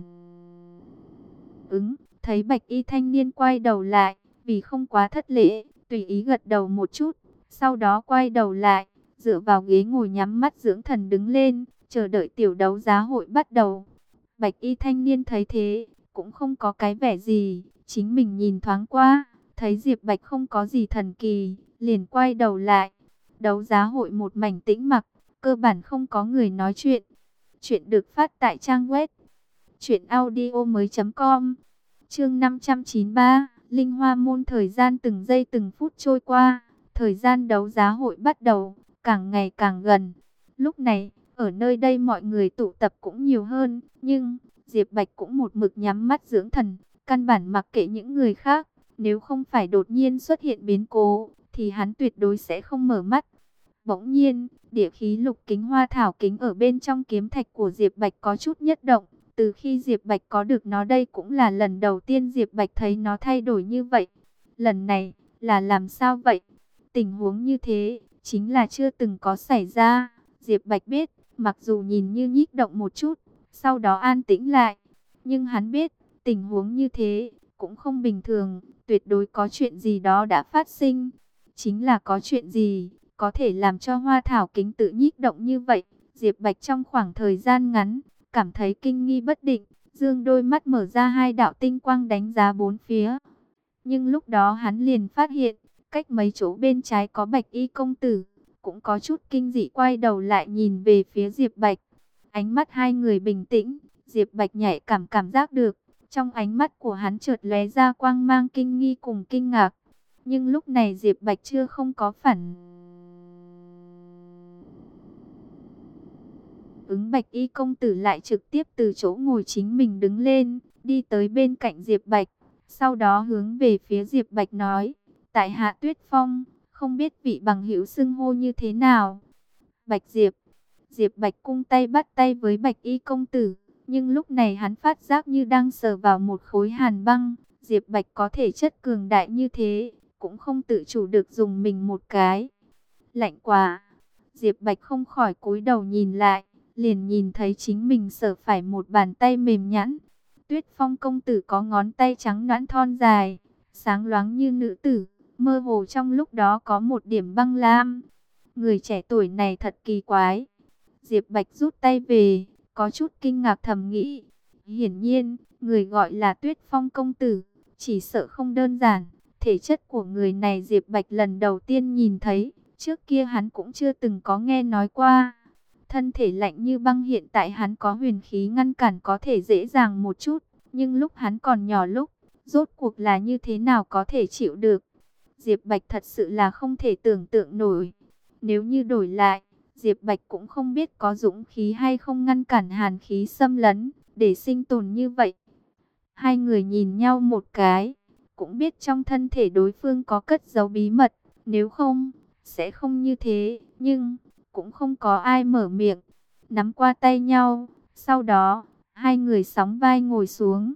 ứng. Thấy Bạch y thanh niên quay đầu lại, vì không quá thất lễ, tùy ý gật đầu một chút. Sau đó quay đầu lại, dựa vào ghế ngồi nhắm mắt dưỡng thần đứng lên, chờ đợi tiểu đấu giá hội bắt đầu. Bạch y thanh niên thấy thế, cũng không có cái vẻ gì, chính mình nhìn thoáng qua, thấy Diệp Bạch không có gì thần kỳ, liền quay đầu lại. Đấu giá hội một mảnh tĩnh mặc, cơ bản không có người nói chuyện. Chuyện được phát tại trang web truyệnaudiomoi.com. Chương 593, Linh Hoa môn. Thời gian từng giây từng phút trôi qua, thời gian đấu giá hội bắt đầu càng ngày càng gần. Lúc này, ở nơi đây mọi người tụ tập cũng nhiều hơn, nhưng Diệp Bạch cũng một mực nhắm mắt dưỡng thần, căn bản mặc kệ những người khác. Nếu không phải đột nhiên xuất hiện biến cố, thì hắn tuyệt đối sẽ không mở mắt. Bỗng nhiên, địa khí lục kính hoa thảo kính ở bên trong kiếm thạch của Diệp Bạch có chút nhất động. Từ khi Diệp Bạch có được nó, đây cũng là lần đầu tiên Diệp Bạch thấy nó thay đổi như vậy. Lần này, là làm sao vậy? Tình huống như thế, chính là chưa từng có xảy ra. Diệp Bạch biết, mặc dù nhìn như nhích động một chút, sau đó an tĩnh lại. Nhưng hắn biết, tình huống như thế, cũng không bình thường, tuyệt đối có chuyện gì đó đã phát sinh. Chính là có chuyện gì, có thể làm cho hoa thảo kính tự nhích động như vậy. Diệp Bạch trong khoảng thời gian ngắn, cảm thấy kinh nghi bất định, dương đôi mắt mở ra hai đạo tinh quang đánh giá bốn phía. Nhưng lúc đó hắn liền phát hiện, cách mấy chỗ bên trái có Bạch y công tử, cũng có chút kinh dị quay đầu lại nhìn về phía Diệp Bạch. Ánh mắt hai người bình tĩnh, Diệp Bạch nhạy cảm giác được, trong ánh mắt của hắn chợt lóe ra quang mang kinh nghi cùng kinh ngạc. Nhưng lúc này Diệp Bạch chưa không có phản ứng. Bạch y công tử lại trực tiếp từ chỗ ngồi chính mình đứng lên, đi tới bên cạnh Diệp Bạch, sau đó hướng về phía Diệp Bạch nói: tại hạ Tuyết Phong, không biết vị bằng hữu xưng hô như thế nào. Bạch Diệp. Diệp Bạch cung tay bắt tay với Bạch y công tử, nhưng lúc này hắn phát giác như đang sờ vào một khối hàn băng. Diệp Bạch có thể chất cường đại như thế, cũng không tự chủ được dùng mình một cái. lạnh quá. Diệp Bạch không khỏi cúi đầu nhìn lại, liền nhìn thấy chính mình sờ phải một bàn tay mềm nhẵn. Tuyết Phong công tử có ngón tay trắng nõn thon dài, sáng loáng như nữ tử, mơ hồ trong lúc đó có một điểm băng lam. Người trẻ tuổi này thật kỳ quái. Diệp Bạch rút tay về, có chút kinh ngạc thầm nghĩ. Hiển nhiên, người gọi là Tuyết Phong công tử, chỉ sợ không đơn giản. Thể chất của người này Diệp Bạch lần đầu tiên nhìn thấy, trước kia hắn cũng chưa từng có nghe nói qua. Thân thể lạnh như băng hiện tại hắn có huyền khí ngăn cản có thể dễ dàng một chút, nhưng lúc hắn còn nhỏ rốt cuộc là như thế nào có thể chịu được. Diệp Bạch thật sự là không thể tưởng tượng nổi. Nếu như đổi lại, Diệp Bạch cũng không biết có dũng khí hay không ngăn cản hàn khí xâm lấn, để sinh tồn như vậy. Hai người nhìn nhau một cái, cũng biết trong thân thể đối phương có cất giấu bí mật, nếu không, sẽ không như thế, nhưng cũng không có ai mở miệng. Nắm qua tay nhau, sau đó, hai người sóng vai ngồi xuống,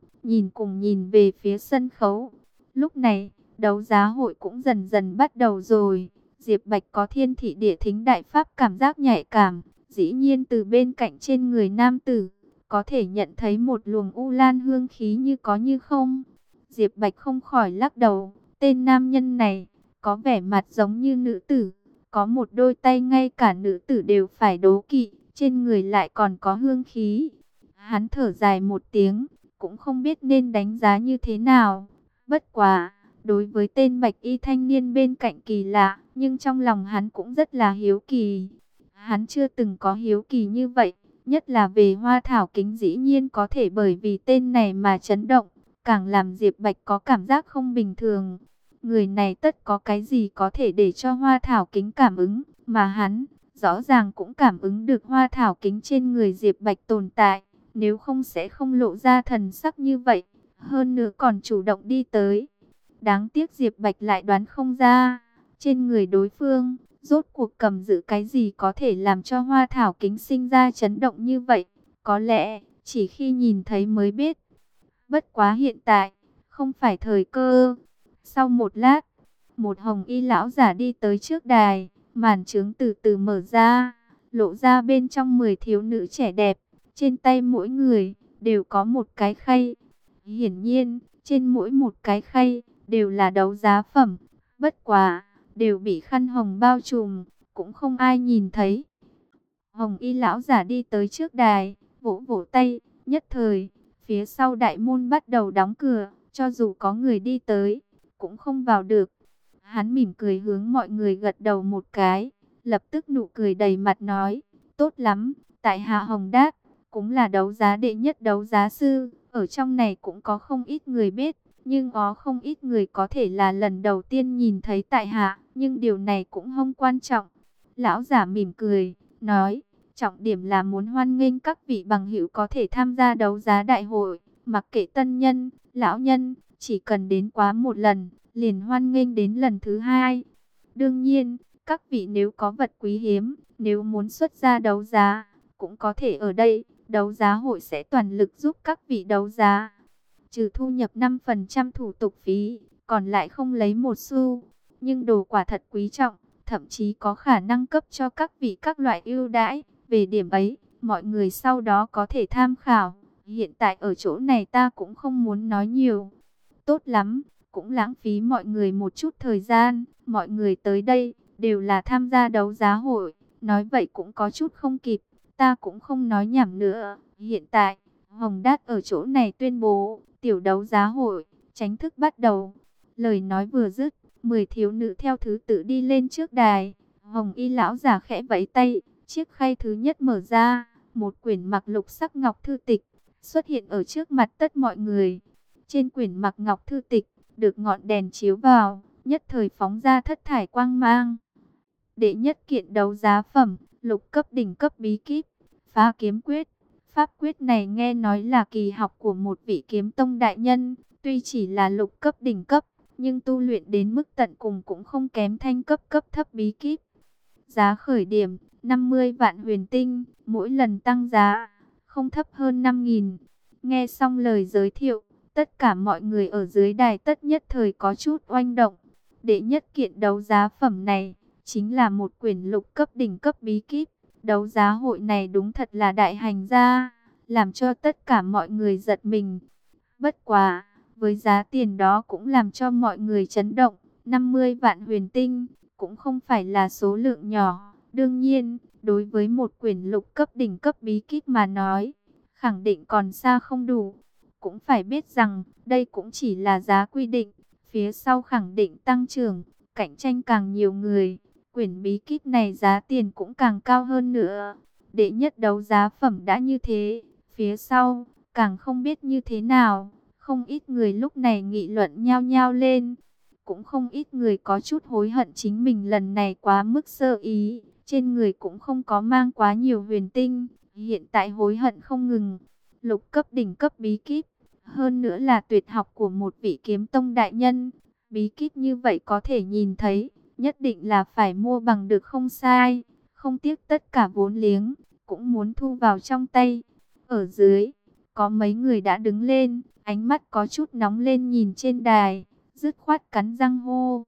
nhìn về phía sân khấu. Lúc này, đấu giá hội cũng dần dần bắt đầu rồi. Diệp Bạch có thiên thị địa thính đại pháp cảm giác nhạy cảm, dĩ nhiên từ bên cạnh trên người nam tử, có thể nhận thấy một luồng u lan hương khí như có như không. Diệp Bạch không khỏi lắc đầu, tên nam nhân này, có vẻ mặt giống như nữ tử, có một đôi tay ngay cả nữ tử đều phải đố kỵ, trên người lại còn có hương khí. Hắn thở dài một tiếng, cũng không biết nên đánh giá như thế nào. Bất quá, đối với tên bạch y thanh niên bên cạnh kỳ lạ, nhưng trong lòng hắn cũng rất là hiếu kỳ. Hắn chưa từng có hiếu kỳ như vậy, nhất là về hoa thảo kính dĩ nhiên có thể bởi vì tên này mà chấn động, càng làm Diệp Bạch có cảm giác không bình thường. Người này tất có cái gì có thể để cho hoa thảo kính cảm ứng, mà hắn rõ ràng cũng cảm ứng được hoa thảo kính trên người Diệp Bạch tồn tại, nếu không sẽ không lộ ra thần sắc như vậy, hơn nữa còn chủ động đi tới. Đáng tiếc Diệp Bạch lại đoán không ra, trên người đối phương, rốt cuộc cầm giữ cái gì có thể làm cho hoa thảo kính sinh ra chấn động như vậy, có lẽ chỉ khi nhìn thấy mới biết. Bất quá hiện tại, không phải thời cơ. Sau một lát, một hồng y lão giả đi tới trước đài, màn chướng từ từ mở ra, lộ ra bên trong 10 thiếu nữ trẻ đẹp, trên tay mỗi người đều có một cái khay. Hiển nhiên, trên mỗi một cái khay đều là đấu giá phẩm, bất quá đều bị khăn hồng bao trùm, cũng không ai nhìn thấy. Hồng y lão giả đi tới trước đài, vỗ vỗ tay, nhất thời, phía sau đại môn bắt đầu đóng cửa, cho dù có người đi tới, cũng không vào được. Hắn mỉm cười hướng mọi người gật đầu một cái, lập tức nụ cười đầy mặt nói, tốt lắm, tại hạ Hồng Đát, cũng là đấu giá đệ nhất đấu giá sư, ở trong này cũng có không ít người biết, nhưng có không ít người có thể là lần đầu tiên nhìn thấy tại hạ, nhưng điều này cũng không quan trọng. Lão giả mỉm cười, nói, trọng điểm là muốn hoan nghênh các vị bằng hữu có thể tham gia đấu giá đại hội, mặc kệ tân nhân, lão nhân, chỉ cần đến quá một lần, liền hoan nghênh đến lần thứ hai. Đương nhiên, các vị nếu có vật quý hiếm, nếu muốn xuất ra đấu giá, cũng có thể ở đây, đấu giá hội sẽ toàn lực giúp các vị đấu giá. Trừ thu nhập 5% thủ tục phí, còn lại không lấy một xu. Nhưng đồ quả thật quý trọng, thậm chí có khả năng cấp cho các vị các loại ưu đãi. Về điểm ấy, mọi người sau đó có thể tham khảo. Hiện tại ở chỗ này ta cũng không muốn nói nhiều. Tốt lắm, cũng lãng phí mọi người một chút thời gian. Mọi người tới đây, đều là tham gia đấu giá hội. Nói vậy cũng có chút không kịp, ta cũng không nói nhảm nữa. Hiện tại, Hồng Đát ở chỗ này tuyên bố, tiểu đấu giá hội, chính thức bắt đầu. Lời nói vừa dứt, 10 thiếu nữ theo thứ tự đi lên trước đài. Hồng y lão giả khẽ vẫy tay, chiếc khay thứ nhất mở ra, một quyển mặc lục sắc ngọc thư tịch xuất hiện ở trước mặt tất mọi người. Trên quyển mặc ngọc thư tịch, được ngọn đèn chiếu vào, nhất thời phóng ra thất thải quang mang. Đệ nhất kiện đấu giá phẩm, lục cấp đỉnh cấp bí kíp, Phá kiếm quyết. Pháp quyết này nghe nói là kỳ học của một vị kiếm tông đại nhân, tuy chỉ là lục cấp đỉnh cấp, nhưng tu luyện đến mức tận cùng cũng không kém thanh cấp cấp thấp bí kíp. Giá khởi điểm 50 vạn huyền tinh, mỗi lần tăng giá không thấp hơn 5.000. Nghe xong lời giới thiệu, tất cả mọi người ở dưới đài tất nhất thời có chút oanh động. Đệ nhất kiện đấu giá phẩm này chính là một quyển lục cấp đỉnh cấp bí kíp. Đấu giá hội này đúng thật là đại hành gia, làm cho tất cả mọi người giật mình. Bất quá, với giá tiền đó cũng làm cho mọi người chấn động, 50 vạn huyền tinh, cũng không phải là số lượng nhỏ. Đương nhiên, đối với một quyển lục cấp đỉnh cấp bí kíp mà nói, khẳng định còn xa không đủ. Cũng phải biết rằng, đây cũng chỉ là giá quy định, phía sau khẳng định tăng trưởng, cạnh tranh càng nhiều người. Quyển bí kíp này giá tiền cũng càng cao hơn nữa. Đệ nhất đấu giá phẩm đã như thế, phía sau, càng không biết như thế nào. Không ít người lúc này nghị luận nhao nhao lên. Cũng không ít người có chút hối hận chính mình lần này quá mức sơ ý. Trên người cũng không có mang quá nhiều huyền tinh. Hiện tại hối hận không ngừng. Lục cấp đỉnh cấp bí kíp. Hơn nữa là tuyệt học của một vị kiếm tông đại nhân. Bí kíp như vậy có thể nhìn thấy. Nhất định là phải mua bằng được không sai. Không tiếc tất cả vốn liếng. Cũng muốn thu vào trong tay. Ở dưới, có mấy người đã đứng lên. Ánh mắt có chút nóng lên nhìn trên đài. Dứt khoát cắn răng hô.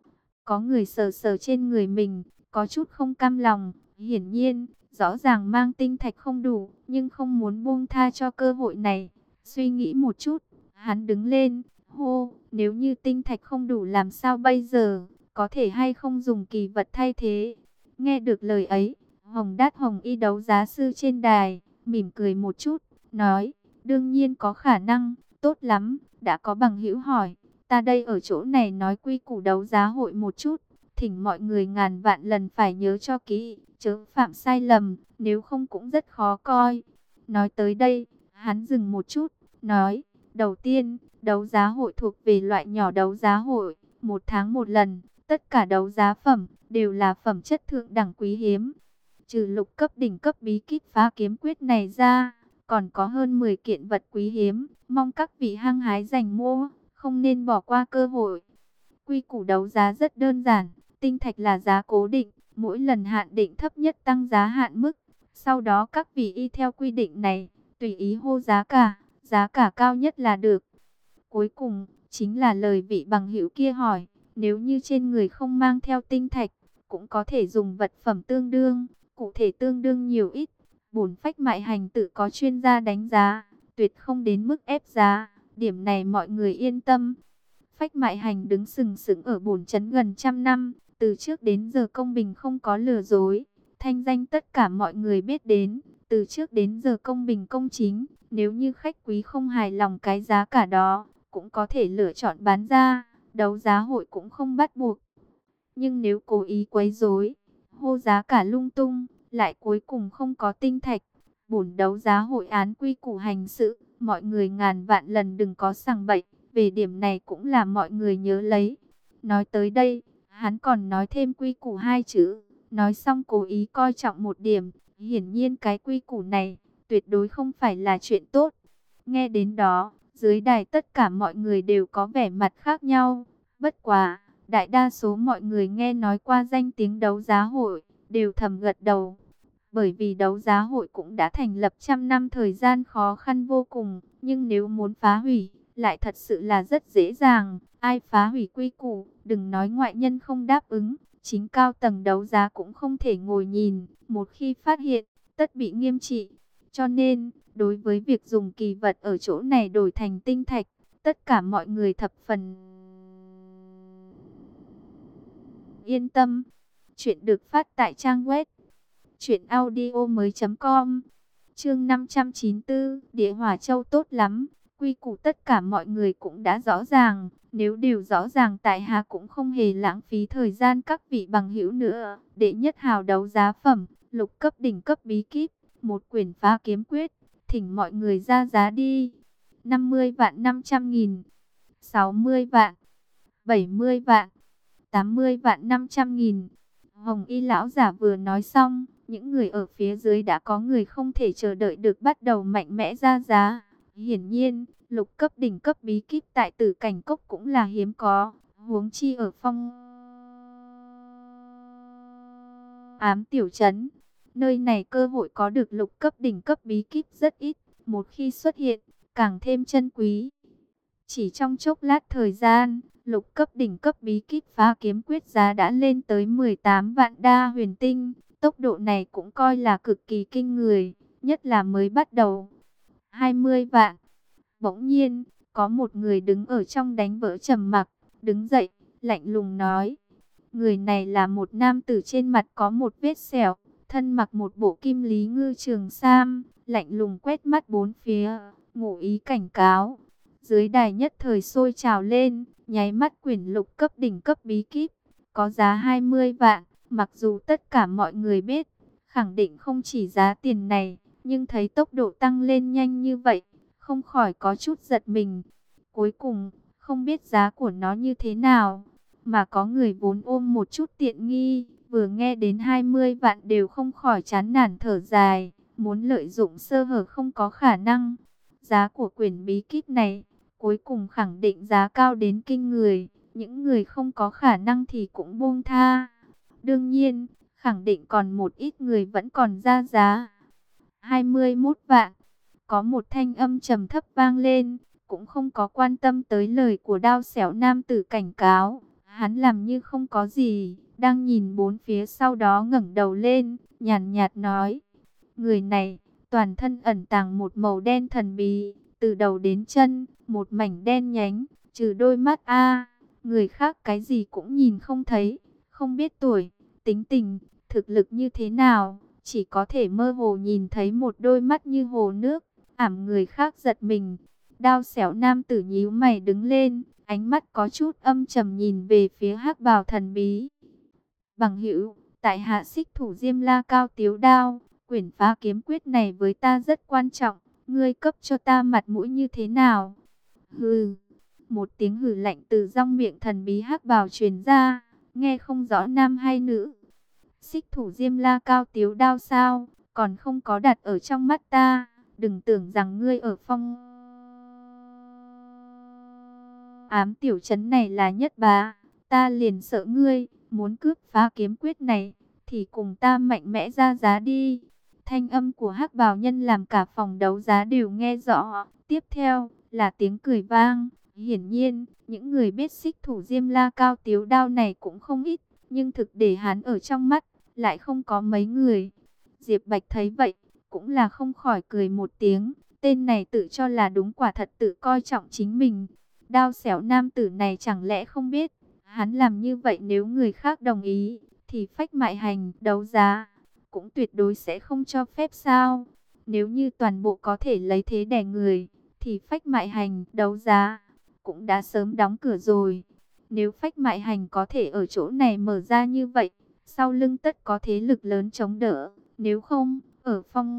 Có người sờ sờ trên người mình. Có chút không cam lòng. Hiển nhiên, rõ ràng mang tinh thạch không đủ. Nhưng không muốn buông tha cho cơ hội này. Suy nghĩ một chút. Hắn đứng lên. Hô, nếu như tinh thạch không đủ làm sao bây giờ? Có thể hay không dùng kỳ vật thay thế? Nghe được lời ấy, Hồng Đát Hồng Y đấu giá sư trên đài, mỉm cười một chút, nói, đương nhiên có khả năng, tốt lắm, đã có bằng hữu hỏi, ta đây ở chỗ này nói quy củ đấu giá hội một chút, thỉnh mọi người ngàn vạn lần phải nhớ cho kỹ, chớ phạm sai lầm, nếu không cũng rất khó coi. Nói tới đây, hắn dừng một chút, nói, đầu tiên, đấu giá hội thuộc về loại nhỏ đấu giá hội, một tháng một lần, tất cả đấu giá phẩm đều là phẩm chất thượng đẳng quý hiếm. Trừ lục cấp đỉnh cấp bí kíp phá kiếm quyết này ra, còn có hơn 10 kiện vật quý hiếm, mong các vị hăng hái giành mua, không nên bỏ qua cơ hội. Quy củ đấu giá rất đơn giản, tinh thạch là giá cố định, mỗi lần hạn định thấp nhất tăng giá hạn mức. Sau đó các vị y theo quy định này, tùy ý hô giá cả cao nhất là được. Cuối cùng, chính là lời vị bằng hữu kia hỏi, nếu như trên người không mang theo tinh thạch, cũng có thể dùng vật phẩm tương đương, cụ thể tương đương nhiều ít. Bổn phách mại hành tự có chuyên gia đánh giá, tuyệt không đến mức ép giá, điểm này mọi người yên tâm. Phách mại hành đứng sừng sững ở bổn trấn gần trăm năm, từ trước đến giờ công bình không có lừa dối, thanh danh tất cả mọi người biết đến, từ trước đến giờ công bình công chính, nếu như khách quý không hài lòng cái giá cả đó, cũng có thể lựa chọn bán ra, đấu giá hội cũng không bắt buộc. Nhưng nếu cố ý quấy rối, hô giá cả lung tung, lại cuối cùng không có tinh thạch, bổn đấu giá hội án quy củ hành sự, mọi người ngàn vạn lần đừng có sằng bậy, về điểm này cũng là mọi người nhớ lấy. Nói tới đây, hắn còn nói thêm quy củ hai chữ, nói xong cố ý coi trọng một điểm, hiển nhiên cái quy củ này, tuyệt đối không phải là chuyện tốt. Nghe đến đó, dưới đài tất cả mọi người đều có vẻ mặt khác nhau, bất quá, đại đa số mọi người nghe nói qua danh tiếng đấu giá hội, đều thầm gật đầu. Bởi vì đấu giá hội cũng đã thành lập trăm năm thời gian khó khăn vô cùng, nhưng nếu muốn phá hủy, lại thật sự là rất dễ dàng. Ai phá hủy quy củ, đừng nói ngoại nhân không đáp ứng, chính cao tầng đấu giá cũng không thể ngồi nhìn, một khi phát hiện, tất bị nghiêm trị. Cho nên, đối với việc dùng kỳ vật ở chỗ này đổi thành tinh thạch, tất cả mọi người thập phần yên tâm. Chuyện được phát tại trang web truyệnaudiomoi.com. Chương 594, Địa Hỏa Châu tốt lắm, quy củ tất cả mọi người cũng đã rõ ràng, nếu đều rõ ràng tại hạ cũng không hề lãng phí thời gian các vị bằng hữu nữa. Đệ nhất hào đấu giá phẩm, lục cấp đỉnh cấp bí kíp, một quyển phá kiếm quyết, thỉnh mọi người ra giá đi. 50 vạn 500 nghìn, 60 vạn, 70 vạn, 80 vạn 500 nghìn. Hồng Y lão giả vừa nói xong, những người ở phía dưới đã có người không thể chờ đợi được bắt đầu mạnh mẽ ra giá. Hiển nhiên, lục cấp đỉnh cấp bí kíp tại Tử Cảnh Cốc cũng là hiếm có, huống chi ở Phong Ám tiểu trấn. Nơi này cơ hội có được lục cấp đỉnh cấp bí kíp rất ít, một khi xuất hiện, càng thêm chân quý. Chỉ trong chốc lát thời gian, Lục cấp đỉnh cấp bí kíp phá kiếm quyết giá đã lên tới 18 vạn đa huyền tinh. Tốc độ này cũng coi là cực kỳ kinh người, nhất là mới bắt đầu. 20 vạn. Bỗng nhiên, có một người đứng ở trong đánh vỡ trầm mặc, đứng dậy, lạnh lùng nói. Người này là một nam tử trên mặt có một vết sẹo, thân mặc một bộ kim lý ngư trường sam, lạnh lùng quét mắt bốn phía, ngụ ý cảnh cáo. Dưới đài nhất thời sôi trào lên, nháy mắt quyển lục cấp đỉnh cấp bí kíp, có giá 20 vạn, mặc dù tất cả mọi người biết, khẳng định không chỉ giá tiền này, nhưng thấy tốc độ tăng lên nhanh như vậy, không khỏi có chút giật mình. Cuối cùng, không biết giá của nó như thế nào, mà có người vốn ôm một chút tiện nghi, vừa nghe đến 20 vạn đều không khỏi chán nản thở dài, muốn lợi dụng sơ hở không có khả năng. Giá của quyển bí kíp này, cuối cùng khẳng định giá cao đến kinh người, những người không có khả năng thì cũng buông tha. Đương nhiên, khẳng định còn một ít người vẫn còn ra giá. 21 vạn, có một thanh âm trầm thấp vang lên, cũng không có quan tâm tới lời của đao xẻo nam tử cảnh cáo. Hắn làm như không có gì, đang nhìn bốn phía, sau đó ngẩng đầu lên, nhàn nhạt nói. Người này, toàn thân ẩn tàng một màu đen thần bí, từ đầu đến chân, một mảnh đen nhánh, trừ đôi mắt người khác cái gì cũng nhìn không thấy, không biết tuổi, tính tình, thực lực như thế nào, chỉ có thể mơ hồ nhìn thấy một đôi mắt như hồ nước, ảm người khác giật mình. Đao xẻo nam tử nhíu mày đứng lên, ánh mắt có chút âm trầm nhìn về phía hắc bào thần bí. Bằng hữu, tại hạ xích thủ Diêm La Cao Tiếu Đao, quyển phá kiếm quyết này với ta rất quan trọng, ngươi cấp cho ta mặt mũi như thế nào? Hừ, một tiếng hừ lạnh từ trong miệng thần bí hắc bào truyền ra, nghe không rõ nam hay nữ. Xích thủ Diêm La Cao Tiếu Đao sao, còn không có đặt ở trong mắt ta, đừng tưởng rằng ngươi ở phong ám tiểu trấn này là nhất bá, ta liền sợ ngươi, muốn cướp phá kiếm quyết này, thì cùng ta mạnh mẽ ra giá đi. Thanh âm của hắc bào nhân làm cả phòng đấu giá đều nghe rõ, tiếp theo là tiếng cười vang. Hiển nhiên, những người biết xích thủ Diêm La Cao Tiếu Đao này cũng không ít, nhưng thực để hắn ở trong mắt, lại không có mấy người. Diệp Bạch thấy vậy, cũng là không khỏi cười một tiếng, tên này tự cho là đúng, quả thật tự coi trọng chính mình. Đao xẻo nam tử này chẳng lẽ không biết, hắn làm như vậy nếu người khác đồng ý, thì phách mại hành, đấu giá, cũng tuyệt đối sẽ không cho phép sao? Nếu như toàn bộ có thể lấy thế đè người, thì phách mại hành, đấu giá, cũng đã sớm đóng cửa rồi. Nếu phách mại hành có thể ở chỗ này mở ra như vậy, sau lưng tất có thế lực lớn chống đỡ, nếu không, ở phong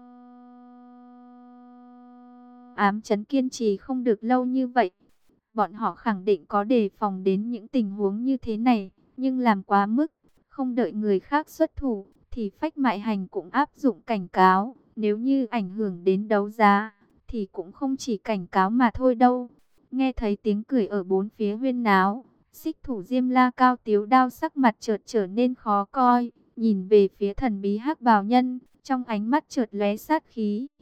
ám trấn kiên trì không được lâu như vậy. Bọn họ khẳng định có đề phòng đến những tình huống như thế này, nhưng làm quá mức, không đợi người khác xuất thủ, thì phách mại hành cũng áp dụng cảnh cáo. Nếu như ảnh hưởng đến đấu giá, thì cũng không chỉ cảnh cáo mà thôi đâu. Nghe thấy tiếng cười ở bốn phía huyên náo, xích thủ Diêm La Cao Tiếu Đao sắc mặt chợt trở nên khó coi, nhìn về phía thần bí hắc bào nhân, trong ánh mắt chợt lóe sát khí.